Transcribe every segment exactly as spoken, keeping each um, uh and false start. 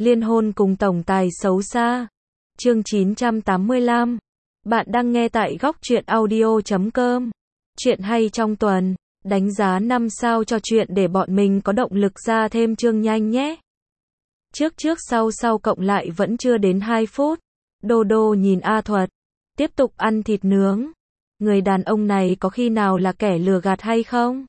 Liên hôn cùng tổng tài xấu xa. Chương chín trăm tám mươi lăm. Bạn đang nghe tại góc truyện audio chấm com. Chuyện hay trong tuần, đánh giá năm sao cho chuyện để bọn mình có động lực ra thêm chương nhanh nhé. Trước trước sau sau cộng lại vẫn chưa đến hai phút. Đô đô nhìn A Thuật, tiếp tục ăn thịt nướng. Người đàn ông này có khi nào là kẻ lừa gạt hay không?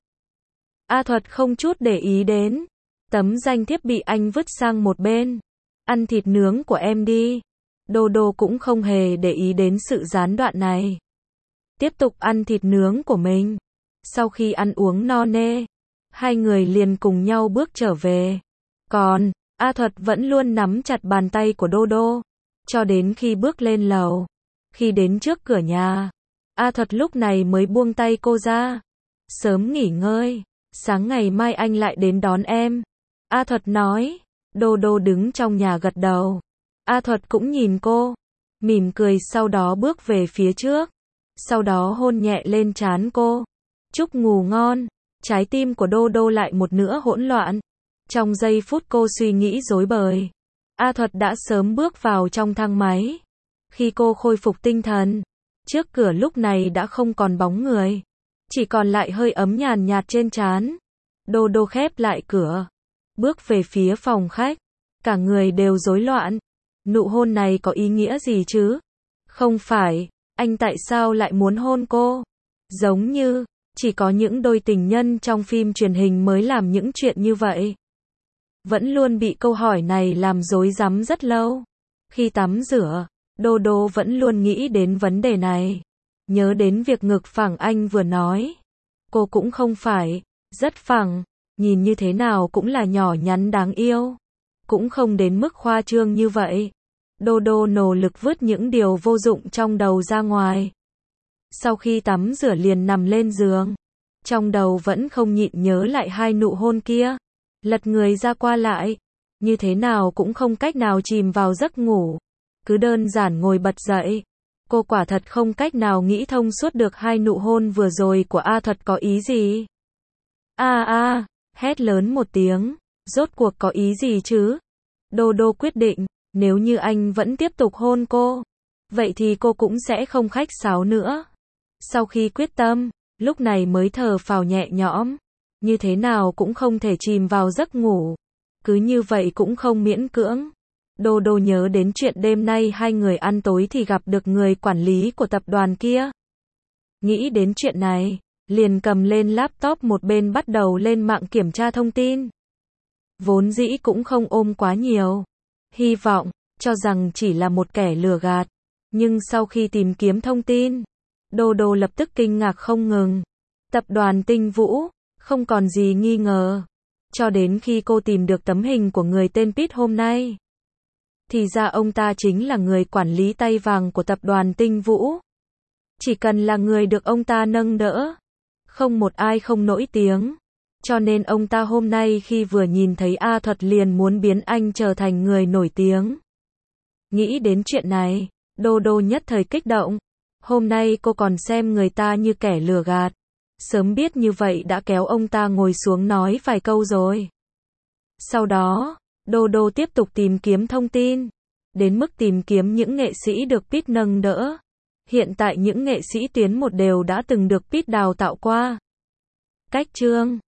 A Thuật không chút để ý đến. Tấm danh thiếp bị anh vứt sang một bên. Ăn thịt nướng của em đi. Đô đô cũng không hề để ý đến sự gián đoạn này. Tiếp tục ăn thịt nướng của mình. Sau khi ăn uống no nê, hai người liền cùng nhau bước trở về. Còn, A Thuật vẫn luôn nắm chặt bàn tay của Đô đô. Cho đến khi bước lên lầu. Khi đến trước cửa nhà, A Thuật lúc này mới buông tay cô ra. Sớm nghỉ ngơi, sáng ngày mai anh lại đến đón em. A Thuật nói. Đô đô đứng trong nhà gật đầu. A Thuật cũng nhìn cô, mỉm cười sau đó bước về phía trước. Sau đó hôn nhẹ lên trán cô. Chúc ngủ ngon. Trái tim của Đô đô lại một nữa hỗn loạn. Trong giây phút cô suy nghĩ rối bời, A Thuật đã sớm bước vào trong thang máy. Khi cô khôi phục tinh thần, trước cửa lúc này đã không còn bóng người, chỉ còn lại hơi ấm nhàn nhạt trên trán. Đô đô khép lại cửa, bước về phía phòng khách. Cả người đều rối loạn. Nụ hôn này có ý nghĩa gì chứ? Không phải, anh tại sao lại muốn hôn cô? Giống như, chỉ có những đôi tình nhân trong phim truyền hình mới làm những chuyện như vậy. Vẫn luôn bị câu hỏi này làm rối rắm rất lâu. Khi tắm rửa, Đô đô vẫn luôn nghĩ đến vấn đề này. Nhớ đến việc ngực phẳng anh vừa nói. Cô cũng không phải, rất phẳng, nhìn như thế nào cũng là nhỏ nhắn đáng yêu. Cũng không đến mức khoa trương như vậy. Đô đô nỗ lực vứt những điều vô dụng trong đầu ra ngoài. Sau khi tắm rửa liền nằm lên giường. Trong đầu vẫn không nhịn nhớ lại hai nụ hôn kia. Lật người ra qua lại. Như thế nào cũng không cách nào chìm vào giấc ngủ. Cứ đơn giản ngồi bật dậy. Cô quả thật không cách nào nghĩ thông suốt được hai nụ hôn vừa rồi của A Thuật có ý gì. A a, hét lớn một tiếng. Rốt cuộc có ý gì chứ? Đô đô quyết định, nếu như anh vẫn tiếp tục hôn cô, vậy thì cô cũng sẽ không khách sáo nữa. Sau khi quyết tâm, lúc này mới thở phào nhẹ nhõm. Như thế nào cũng không thể chìm vào giấc ngủ. Cứ như vậy cũng không miễn cưỡng. Đô đô nhớ đến chuyện đêm nay hai người ăn tối thì gặp được người quản lý của tập đoàn kia. Nghĩ đến chuyện này, liền cầm lên laptop một bên bắt đầu lên mạng kiểm tra thông tin. Vốn dĩ cũng không ôm quá nhiều hy vọng, cho rằng chỉ là một kẻ lừa gạt. Nhưng sau khi tìm kiếm thông tin, Đô đô lập tức kinh ngạc không ngừng. Tập đoàn Tinh Vũ, không còn gì nghi ngờ. Cho đến khi cô tìm được tấm hình của người tên Pete hôm nay. Thì ra ông ta chính là người quản lý tay vàng của tập đoàn Tinh Vũ. Chỉ cần là người được ông ta nâng đỡ, không một ai không nổi tiếng. Cho nên ông ta hôm nay khi vừa nhìn thấy A Thuật liền muốn biến anh trở thành người nổi tiếng. Nghĩ đến chuyện này, Đô đô nhất thời kích động. Hôm nay cô còn xem người ta như kẻ lừa gạt. Sớm biết như vậy đã kéo ông ta ngồi xuống nói vài câu rồi. Sau đó, Đô đô tiếp tục tìm kiếm thông tin. Đến mức tìm kiếm những nghệ sĩ được Pete nâng đỡ. Hiện tại những nghệ sĩ tuyến một đều đã từng được Pete đào tạo qua. Cách chương